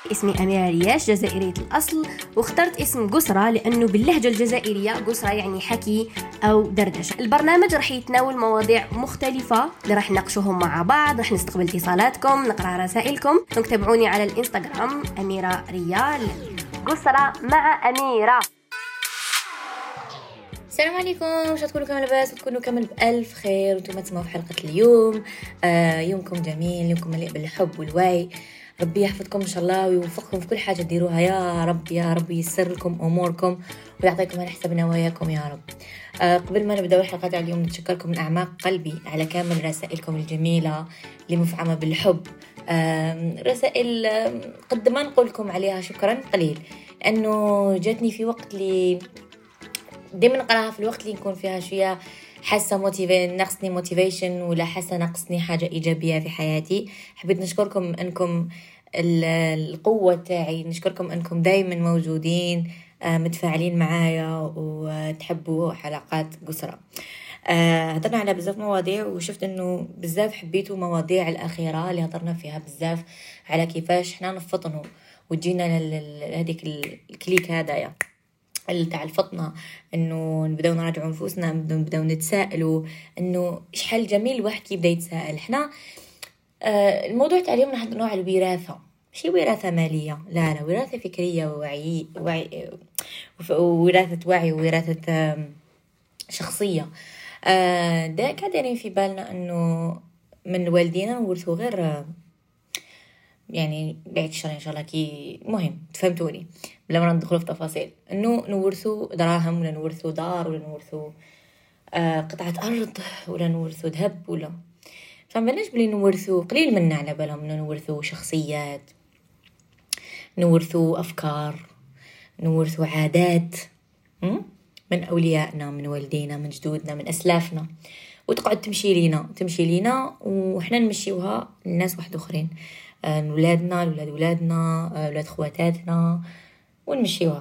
اسمي أميرة رياش، جزائرية الأصل، واخترت اسم قسرة لأنه باللهجة الجزائرية قسرة يعني حكي أو دردشة. البرنامج رح يتناول مواضيع مختلفة اللي رح نناقشوهم مع بعض، رح نستقبل اتصالاتكم، نقرأ رسائلكم. تابعوني على الإنستغرام أميرة ريال، قسرة مع أميرة. السلام عليكم، واش تكونوا كامل لاباس وتكونوا كامل بألف خير وانتم تسمعوا في حلقة اليوم. يومكم جميل، يومكم مليء بالحب والوعي. ربي يحفظكم ان شاء الله ويوفقكم في كل حاجة تديروها يا رب، يا رب ييسر لكم اموركم ويعطيكم على حسب نواياكم يا رب. قبل ما نبدأ الحلقة تاع اليوم نتشكركم من اعماق قلبي على كامل رسائلكم الجميلة اللي مفعمة بالحب. رسائل قد ما نقول لكم عليها شكرا قليل، لانه جاتني في وقت اللي دائما نقراها في الوقت اللي نكون فيها شويه حاسه ناقصني موتيفيشن ولا حاسه ناقصني حاجه ايجابيه في حياتي. حبيت نشكركم انكم القوه تاعي، نشكركم انكم دائما موجودين متفاعلين معايا وتحبوا حلقات قسرة. هضرنا على بزاف مواضيع وشفت انه بزاف حبيتوا مواضيع الاخيره اللي هضرنا فيها بزاف على كيفاش احنا نفطنوا وتجينا هذيك الكليك هذايا تاع الفطنة، انه نبداو نراجعوا نفوسنا، نبداو نتسائلوا انه شحال جميل الواحد كي يبدا يتساءل. احنا الموضوع تاع اليوم نهضروا على الوراثه، ماشي وراثه ماليه، لا وراثه فكريه ووعي وراثه وعي ووراثه شخصيه. دا كادرين في بالنا انه من والدينا نورثوا غير يعني بعد الشر ان شاء الله، كي مهم تفهمتوني بلا ما ندخلوا في تفاصيل، انه نورثوا دراهم ولا نورثوا دار ولا نورثوا قطعه ارض ولا نورثوا ذهب ولا فمالناش بلي نورثوا قليل منا على بالهم انه نورثوا شخصيات، نورثوا افكار، نورثوا عادات من اوليائنا، من والدينا، من جدودنا، من اسلافنا، وتقعد تمشي لينا وحنا نمشيوها للناس واحد اخرين، ولادنا، ولادنا، ولاد خواتاتنا، ونمشيوها.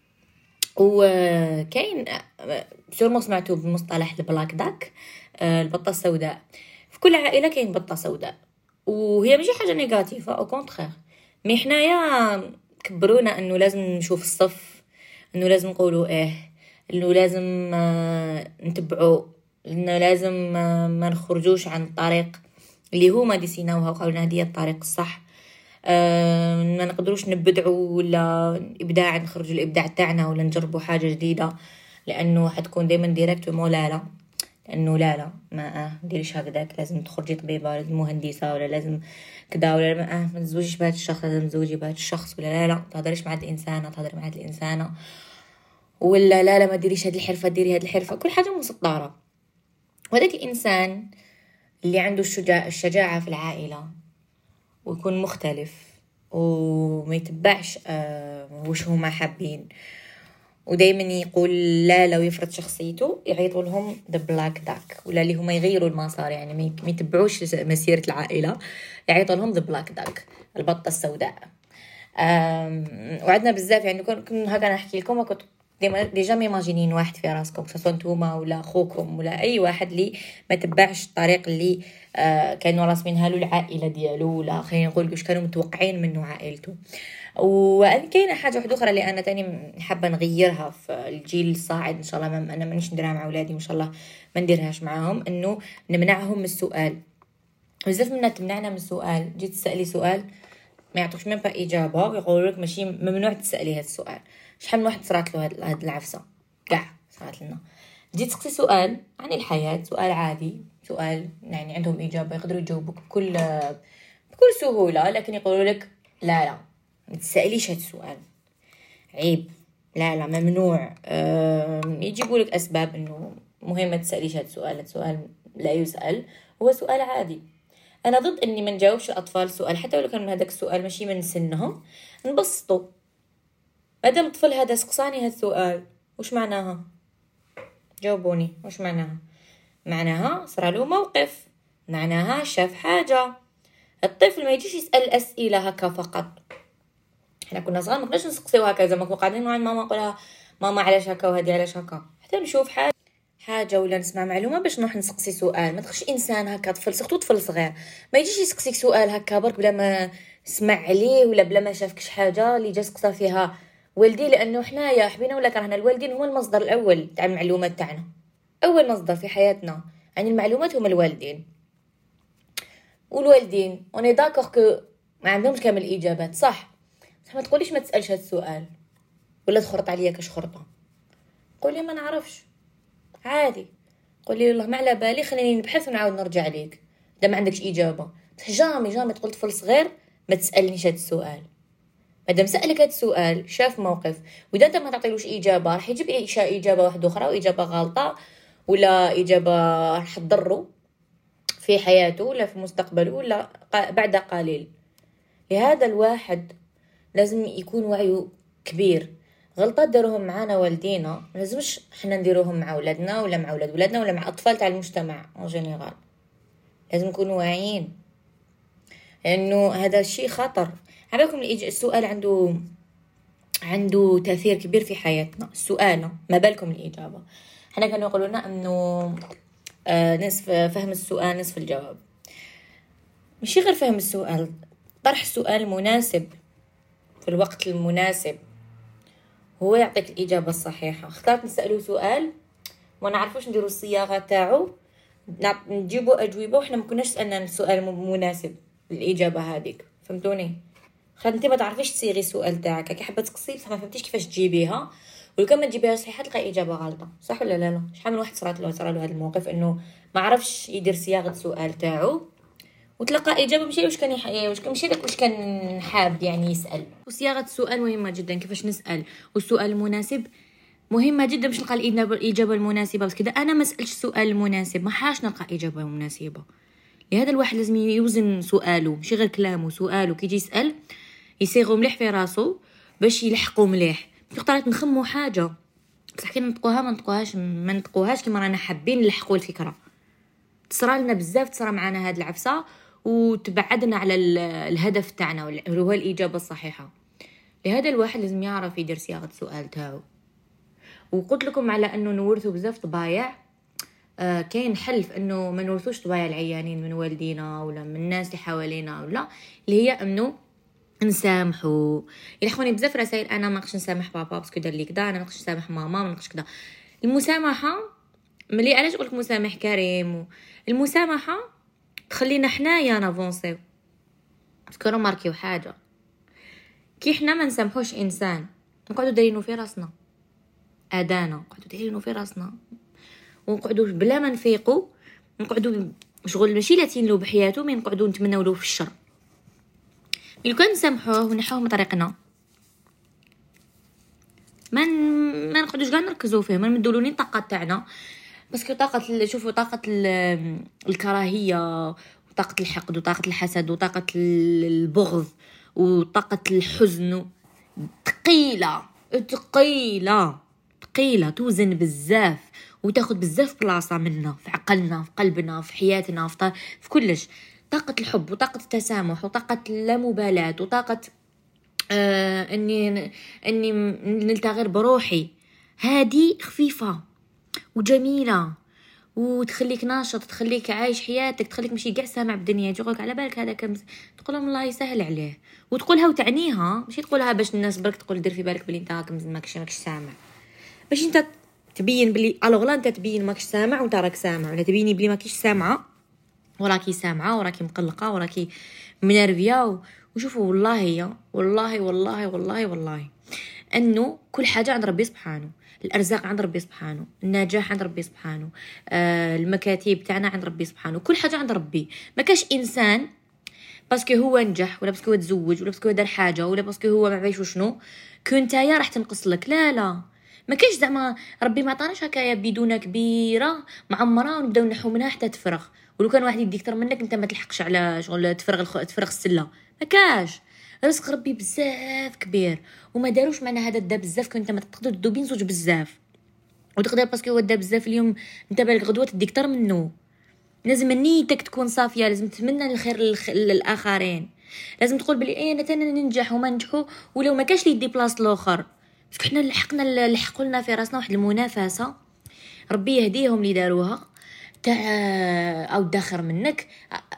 وكاين سورمو سمعتوا بمصطلح البلاك داك، البطة السوداء. في كل عائلة كاين بطة سوداء، وهي ماشي حاجة نيجاتيفة او كونتخير، مي حنايا كبرونا انه لازم نشوف الصف، انه لازم نقولوا انه لازم نتبعوا، انه لازم ما نخرجوش عن الطريق اللي هما ديسيناوها وقالوا هذه الطريق الصح. ما نقدروش نبدعوا ولا ابداع، نخرجوا الابداع تاعنا ولا نجربوا حاجه جديده، لانه حتكون دائما ديريكت لا، لانه لا ما ديريش هكذاك، لازم تخرجي طبيبه، لازم مهندسه، ولا لازم كذا، ولا ما تزوجيش بهذا الشخص، لازم تزوجي بهذا الشخص، ولا لا تهضريش مع هذه الانسانه، تهضري مع هذه الانسانه، ولا لا ما ديريش هذه الحرفه، ديري هذه الحرفه، كل حاجه مسطره. وهذاك الانسان اللي عنده الشجاعه في العائله ويكون مختلف وما يتبعش وش هما حابين، ودايما يقول لا لو يفرض شخصيته، يعيطوا لهم the black duck، ولا اللي هما يغيروا المسار، يعني ما يتبعوش مسيرة العائلة، يعيطوا لهم the black duck، البطة السوداء. وعندنا بزاف، يعني كنت هكا نحكي لكم، كنت ديجا ميماجينين واحد في راسكم، سواء نتوما ولا اخوكم ولا اي واحد اللي ما تبعش الطريق اللي كانوا راسمينها له العائله ديالو، ولا خلينا نقول واش كانوا متوقعين منه عائلته. وكاينه حاجه واحده اخرى اللي انا تاني حابه نغيرها في الجيل الصاعد ان شاء الله، انا مانيش نديرها مع اولادي وان شاء الله ما نديرهاش معاهم، انه نمنعهم من السؤال. بزاف منا تمنعنا من السؤال، جيت تسالي سؤال ما يعطوش مين اجابه، ويقولوا لك ماشي ممنوع تسالي هذا السؤال. شحال من واحد صرات له هاد العفسه كاع صرات لنا، جيت تسقسي سؤال عن الحياه، سؤال عادي، سؤال يعني عندهم اجابه يقدروا يجاوبوك بكل سهوله، لكن يقولوا لك لا ما تساليش هاد السؤال، عيب، لا ممنوع. يجيبوا لك اسباب انه مهم ما تساليش هاد السؤال، السؤال لا يسال، هو سؤال عادي. انا ضد اني ما نجاوبش الاطفال سؤال، حتى لو كان هذاك السؤال ماشي من سنهم، نبسطوا. مادام الطفل هذا سقساني هذا السؤال، وش معناها؟ جاوبوني، وش معناها صار له موقف، معناها شاف حاجه. الطفل ما يجيش يسال اسئله هكا فقط. احنا كنا صغار ما كناش نسقسيو هكا، زعما كنا قاعدين مع ماما نقولها ماما علاش هكا وهذه علاش هكا، حتى نشوف حاجه ولا نسمع معلومه باش نروح نسقسي سؤال. ما تخش انسان هكا طفل، سقطو طفل صغير، ما يجيش يسقسيك سؤال هكا برك بلا ما سمع عليه ولا بلا ما شافكش حاجه اللي جا سقسا فيها والدي، لانه حنايا حبينا ولا كرهنا الوالدين هما المصدر الاول تاع المعلومات تاعنا. اول مصدر في حياتنا عن المعلومات هما الوالدين. والوالدين اوني داكوغ كو ما عندهمش كامل الاجابات، صح؟ بصح ما تقوليش ما تسالش هذا السؤال ولا تخرط عليا كشخرطه. قولي ما نعرفش عادي، قولي والله ما على بالي، خليني نبحث ونعاود نرجع ليك. اذا ما عندكش اجابه جامي تقول طفل صغير ما تسالنيش هذا السؤال. مادام سالك هذا السؤال شاف موقف، واذا انت ما تعطيلوش اجابه راح يجيب اجابه واحده اخرى، واجابه غلطه ولا اجابه راح تضره في حياته ولا في مستقبله ولا بعد قليل. لهذا الواحد لازم يكون وعيه كبير. غلطات داروهم معانا والدينا ما لازمش حنا نديروهم مع اولادنا ولا مع اولاد ولادنا ولا مع اطفال تاع المجتمع اون جينيرال. لازم نكونوا واعيين لانه هذا الشيء خطر. عبالكم السؤال عنده تاثير كبير في حياتنا. السؤال ما بالكم الاجابه. حنا كانوا يقولوا لنا انه نصف فهم السؤال نصف الجواب. مش غير فهم السؤال، طرح السؤال المناسب في الوقت المناسب هو يعطيك الإجابة الصحيحة. اخترت نسأله سؤال ما نعرفوش نديروا الصياغة تاعو نجيبوا أجوبة وإحنا ما كناش سألنا السؤال مناسب للإجابة هذيك. فهمتوني؟ انت ما تعرفيش تصيغي السؤال تاعك كي حابه تقصي بصح ما فهمتيش كيفاش تجيبيها، ولو كان ما تجيبيها صحيحه تلقاي اجابه غلطه، صح ولا لا؟ شحال من واحد صرا له هذا الموقف انه ما عرفش يدير صياغه السؤال تاعو وتلقى اجابه ماشي واش كان حاب يعني يسال. وصياغه السؤال مهمه جدا، كيفاش نسال والسؤال المناسب مهمه جدا باش نلقى الاجابه المناسبه. بس كذا انا ما سالتش السؤال المناسب ما حاش نلقى اجابه مناسبه. لهذا الواحد لازم يوزن سؤاله، ماشي غير كلامه، سؤاله كي يجي يسال يصيغوا مليح في راسو باش يلحقوا مليح. تقدروا نخموا حاجه بصح كي نطقوها ما نطقوهاش كيما رانا حابين نلحقوا الفكره. تصرى لنا بزاف، تصرى معنا هاد العفسه وتبعدنا على الهدف تاعنا اللي هو الاجابه الصحيحه. لهذا الواحد لازم يعرف يدير صياغه السؤال تاعو. وقلت لكم على انه نورثوا بزاف طبايع. كاين حل في انه ما نورثوش طبايع العيانين من والدينا ولا من الناس اللي حوالينا ولا اللي هي انه نسامحوا. يلحقوني بزاف رسائل انا ما نقدرش نسامح بابا باسكو دار لي كذا، انا ما نقدرش نسامح ماما ما نقدرش كذا. المسامحه ملي علاش نقولك مسامح كريم، المسامحه تخلينا حنايا نافونسيو. باسكو ماركيو حاجه كي حنا ما نسامحوش انسان نقعدوا دايرينو في راسنا ادانا، نقعدوا دايرينو في راسنا ونقعدوا بلا ما نفيقوا نقعدوا شغل ماشي لاتين له بحياته مي نقعدوا نتمنوا له في الشر. لو كان نسامحوه ونحاول من طريقنا ما نقعدوش كاع نركزوا فيه، ما نمدولوني الطاقه تاعنا. باسكو شوفوا طاقه الكراهيه وطاقه الحقد وطاقه الحسد وطاقه البغض وطاقه الحزن ثقيله توزن بزاف وتاخذ بزاف بلاصه منا في عقلنا في قلبنا في حياتنا في كلش. طاقه الحب وطاقه التسامح وطاقه اللامبالاه وطاقه اني نلتغر بروحي، هذه خفيفه وجميله وتخليك ناشط، تخليك عايش حياتك، تخليك ماشي قاع سامع بالدنيا تقولك على بالك هذا كم تقول لهم الله يسهل عليه وتقولها وتعنيها، ماشي تقولها باش الناس برك تقول دير في بالك بلي انت كم ماكش سامع، باش انت تبين بلي الوغ انت تبين ماكش سامع وانت راك سامع، ولا تبيني بلي ماكيش سامعه وراكي سامعه وراكي مقلقه وراكي منرفيه. وشوفوا والله انه كل حاجه عند ربي سبحانه، الارزاق عند ربي سبحانه، النجاح عند ربي سبحانه، المكاتب تاعنا عند ربي سبحانه، كل حاجه عند ربي. ما كاش انسان باسكو هو نجح ولا باسكو هو تزوج ولا باسكو دار حاجه ولا باسكو هو ما عرفش شنو كنتايا راح تنقص لك. لا ما كاش زعما ربي ما عطاناش هكايا بدونه كبيره معمره ونبداو نحو منها حتى تفرغ. ولو كان واحد يديك اكثر منك انت ما تلحقش على شغل تفرغ السله. ما كاش رزق ربي بزاف كبير وما داروش معنا هذا الدا بزاف كنت ما تقدر تدوبين زوج بزاف وتقدر باسكو هو الدا بزاف اليوم انت بالك غدوه تديك اكثر منه. لازم نيتك تكون صافيه، لازم تتمنى الخير للاخرين، لازم تقول بلي انا تانا ننجح وما ننجحوا ولو ما كاش لي يدي بلاص الاخر. باسكو حنا لحقوا لنا في راسنا واحد المنافسه ربي يهديهم اللي داروها تاع او داخر منك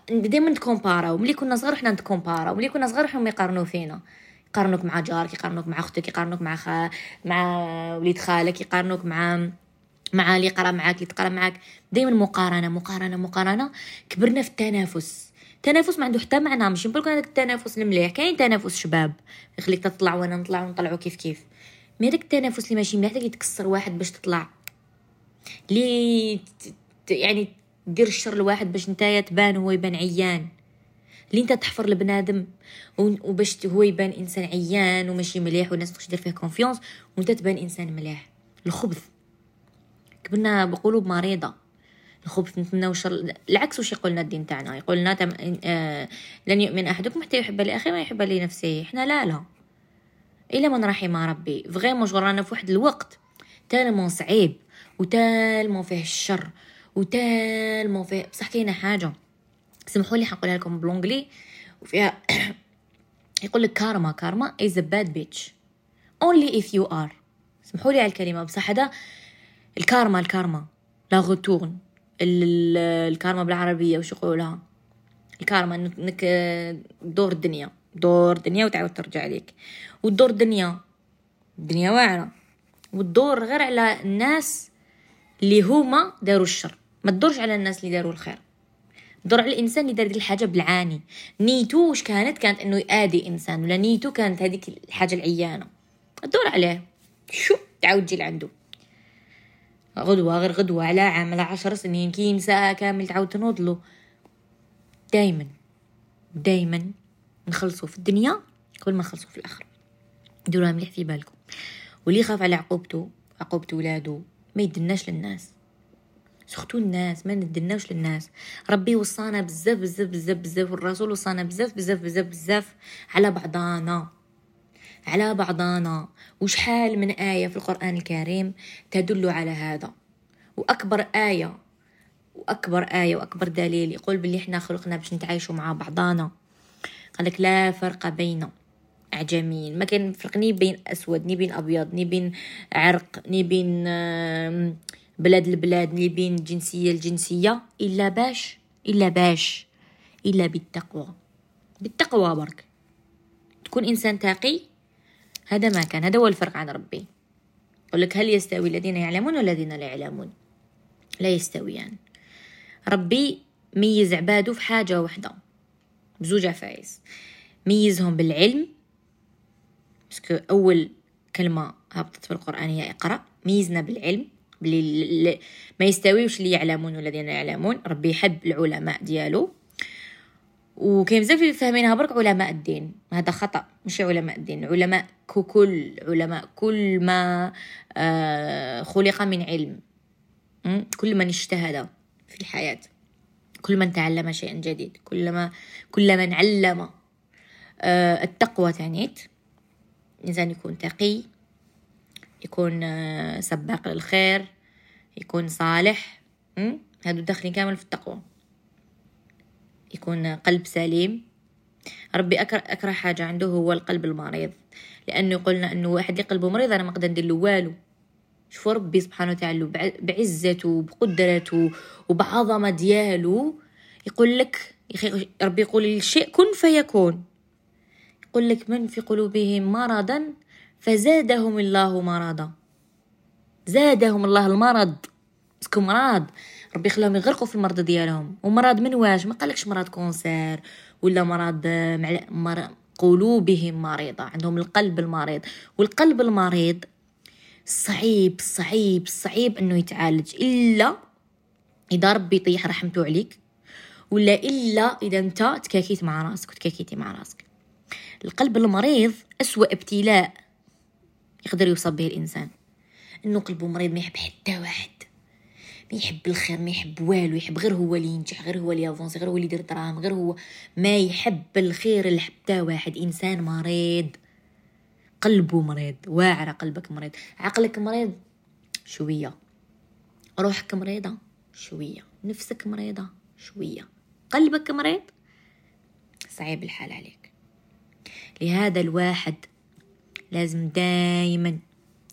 دائما نتكومباراو. ملي كنا صغار حنا نتكومباراو، ملي كنا صغار حنا يقارنوا فينا، يقارنوك مع جارك، يقارنوك مع اختك، يقارنوك مع وليد خالك، يقارنوك مع اللي قرا معاك، اللي تقرا معاك. دائما مقارنه مقارنه مقارنه. كبرنا في التنافس. ما عنده حتى معنى. ماشي نقولك هذاك التنافس المليح، كاين تنافس شباب يخليك تطلع وانا نطلع ونطلعوا كيف. مي داك التنافس اللي ماشي مليح، اللي تكسر واحد باش تطلع، اللي يعني دير الشر لواحد باش نتايا تبان هو يبان عيان، اللي انت تحفر لبنادم وباش هو يبان انسان عيان وماشي مليح والناس تخش دير فيه كونفيونس وانت تبان انسان مليح. الخبث. كبرنا بقلوب مريضه. الخبث نتمناو الشر. العكس واش يقولنا الدين تاعنا؟ يقولنا لن يؤمن احدكم حتى يحب لاخيه ما يحب لنفسه. احنا لا الا من رحم ربي. فريمون جرانا في واحد الوقت تالمون صعيب وتالمون فيه الشر وتالمون فيه. بصح كاينه حاجه سمحوا لي حنقولها لكم بلونجلي وفيها يقول لك كارما is a bad bitch only if you are. سمحوا لي على الكلمه بصح هذا الكارما لا غوتورن. الكارما بالعربيه واش يقولها؟ الكارما انك دور الدنيا وتعاود ترجع لك. والدور الدنيا واعره، والدور غير على الناس اللي هما داروا الشر، ما تدورش على الناس اللي داروا الخير. دور على الانسان اللي دار ديك الحاجه بالعاني. نيتو واش كانت انه يادي انسان، ولا نيتو كانت هذيك الحاجه العيانه. دور عليه شو تعاود تجي لعنده غدوه غير غدوه، على عام، على 10 سنين، كاين ساعه كامل تعاود تنوض له. دائما نخلصوا في الدنيا قبل ما نخلصوا في الاخره. ديروها مليح في بالكم. واللي يخاف على عقوبته ولادو ما يدناش للناس. سختو الناس ما ندناوش للناس. ربي وصانا بزاف والرسول وصانا بزاف على بعضانا. وشحال من آية في القرآن الكريم تدل على هذا. وأكبر آية وأكبر دليل يقول باللي احنا خلقنا باش نتعايشوا مع بعضانا. قالك لا فرق بين أعجميين، ما كان فرق ني بين أسود ني بين أبيض ني بين عرق ني بين بلاد البلاد ني بين جنسية الجنسية، إلا بالتقوى برك. تكون إنسان تقي. هذا ما كان، هذا هو الفرق عن ربي. يقول لك هل يستوي الذين يعلمون والذين لا يعلمون؟ لا يستويان. ربي ميز عباده في حاجة واحدة بزوج عفايس. ميزهم بالعلم، بسكو أول كلمة هبطت في القرآن هي اقرأ. ميزنا بالعلم بلي ما يستويوش اللي يعلمون والذين لا يعلمون. ربي يحب العلماء ديالو. وكاين بزاف اللي فاهمينها برك علماء الدين، هذا خطأ. مش علماء الدين، علماء كل ما خلق من علم. كل من اجتهد في الحياة، كل من تعلم شيئا جديد، كل من علم. التقوى تعنيت الإنسان يكون تقي، يكون سباق للخير، يكون صالح. هادو داخلين كامل في التقوى. يكون قلب سليم. ربي أكره حاجة عنده هو القلب المريض، لأنه يقولنا أنه واحد اللي قلبه مريض أنا ما أقدر ندير له والو. شوفوا ربي سبحانه وتعالى بعزته وبقدرته وبعظمة دياله يقول لك ربي يقول للشيء كن فيكون. يقول لك من في قلوبهم مرضا فزادهم الله مرضا. زادهم الله المرض. اسكو مرض ربي خلاهم يغرقوا في المرض ديالهم. ومرض من واش؟ ما قالكش مرض كونسير ولا مرض قلوبهم مريضة، عندهم القلب المريض. والقلب المريض صعيب انه يتعالج الا اذا ربي يطيح رحمته عليك، ولا الا اذا انت تكاكيت مع راسك وتكاكيتي مع راسك. القلب المريض أسوأ ابتلاء يقدر يصاب به الانسان، انه قلبه مريض ما يحب حتى واحد، ما يحب الخير، ما يحب والو، يحب غير هو اللي ينجح، غير هو اللي يافونسي، غير هو اللي يدير دراهم، غير هو ما يحب الخير لحتى واحد. انسان مريض، قلبه مريض. واعر قلبك مريض، عقلك مريض شويه، روحك مريضه شويه، نفسك مريضه شويه، قلبك مريض صعيب الحال عليك. لهذا الواحد لازم دائما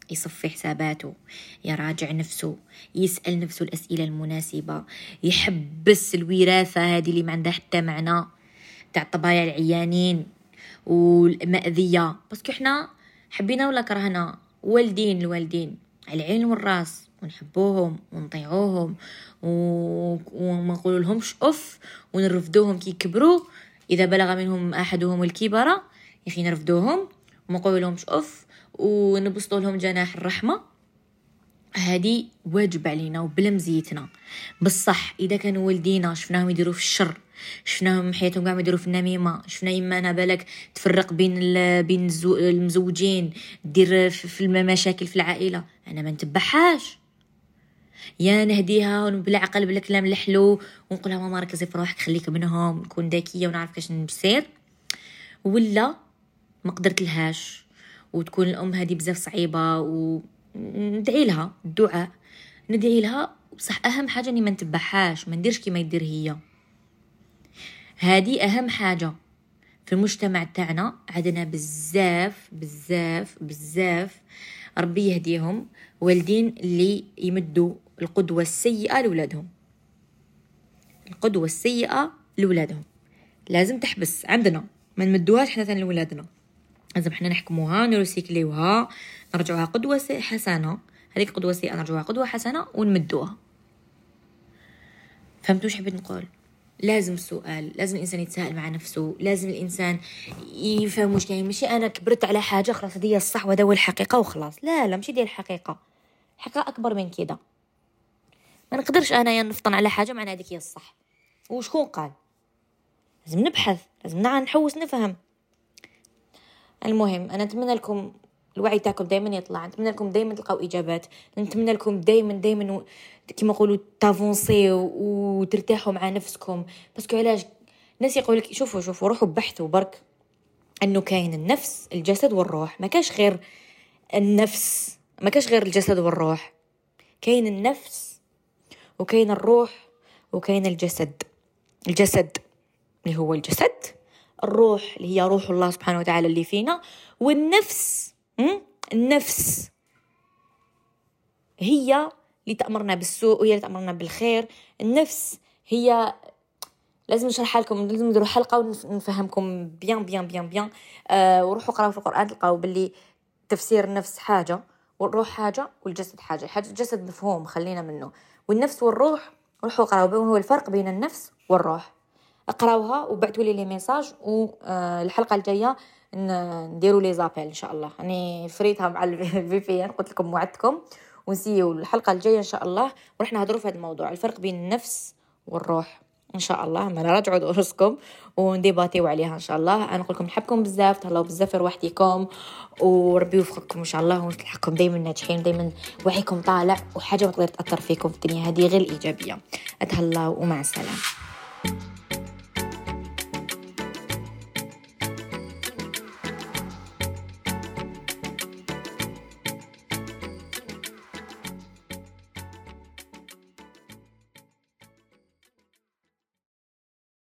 يصفي حساباته، يراجع نفسه، يسأل نفسه الأسئلة المناسبة، يحبس الوراثة هذه اللي ما عندها حتى معنى تاع الطبايع العيانين والمأذية. بس احنا حبينا ولا كرهنا الوالدين على العين والراس، ونحبوهم ونطيعوهم وما نقول لهمش اف، ونرفدوهم كي يكبروا. اذا بلغ منهم احدهم الكبر يا اخي نرفدوهم وما نقول لهمش اف، ونبسطوا لهم جناح الرحمه. هذه واجب علينا وبلمزيتنا. بصح اذا كانوا والدينا شفناهم يديروا في الشر، شفناهم حياتهم قاعد يديروا في النميمه، شفنا يما انا بالك تفرق بين المزوجين، دير في المشاكل في العائله، انا ما نتبعهاش. يا نهديها بالعقل بالكلام الحلو ونقول لها ماما ركزي في روحك، خليك منهم، نكون ذكيه ونعرف كاش نسير. ولا ما قدرت لهاش وتكون الام هذه بزاف صعيبه، وندعي لها الدعاء، ندعي لها. بصح اهم حاجه اني ما نتبعهاش، ما نديرش كيما يدير هي. هذه اهم حاجه في المجتمع تاعنا. عندنا بزاف بزاف بزاف ربي يهديهم والدين اللي يمدوا القدوه السيئه لولادهم. القدوه السيئه لولادهم لازم تحبس عندنا، ما نمدوهاش حتى لولادنا. لازم احنا نحكموها، نرسيكليوها، نرجعوها قدوه حسنه. هذيك قدوه سيئه نرجعوها قدوه حسنه ونمدوها. فهمتوا ايش حبيت نقول؟ لازم السؤال، لازم الانسان يتساءل مع نفسه، لازم الانسان يفهم واش كاين. ماشي انا كبرت على حاجه خلاص هذه الصح وهذا هو الحقيقه وخلاص. لا ماشي ديال الحقيقه اكبر من كده. ما نقدرش انا نفطن على حاجه معناها هذيك هي الصح. وشكون قال؟ لازم نبحث، لازم نحوس نفهم. المهم انا نتمنى لكم الوعي تاعكم دائما يطلع، نتمنى لكم دائما تلقاو اجابات، نتمنى لكم دائما كيما نقولوا تافونسيو وترتاحوا مع نفسكم. باسكو علاش الناس يقول لك شوفوا روحوا بحثوا برك انه كاين النفس الجسد والروح. ما كاش غير النفس، ما كاش غير الجسد والروح، كاين النفس وكاين الروح وكاين الجسد اللي هو الجسد، الروح اللي هي روح الله سبحانه وتعالى اللي فينا، والنفس النفس هي اللي تأمرنا بالسوء وهي اللي تأمرنا بالخير. النفس هي لازم نشرحها لكم، لازم نديروا حلقة ونفهمكم بيان. وروحوا قراوا في القرآن تلقاو باللي تفسير النفس حاجة والروح حاجة والجسد حاجة. الجسد مفهوم خلينا منه، والنفس والروح روحوا قراوا بهم هو الفرق بين النفس والروح. اقراوها وبعتوا لي ميساج، والحلقة الجاية نديروا لي زابيل ان شاء الله. يعني فريتها مع الفي بي ان، قلت لكم وعدتكم، ونسيو الحلقه الجايه ان شاء الله وراح نهضروا في هذا الموضوع، الفرق بين النفس والروح ان شاء الله. ما نراجعوا دروسكم ونديباتيو عليها ان شاء الله. انا نقول لكم نحبكم بزاف، تهلاو بزاف في روحتكم، وربي يوفقكم ان شاء الله، وتلحقكم دائما ناجحين، دائما وعيكم طالع، وحاجه ما تقدر تاثر فيكم في الدنيا هذه غير الايجابيه. اتهلاو ومع السلامه.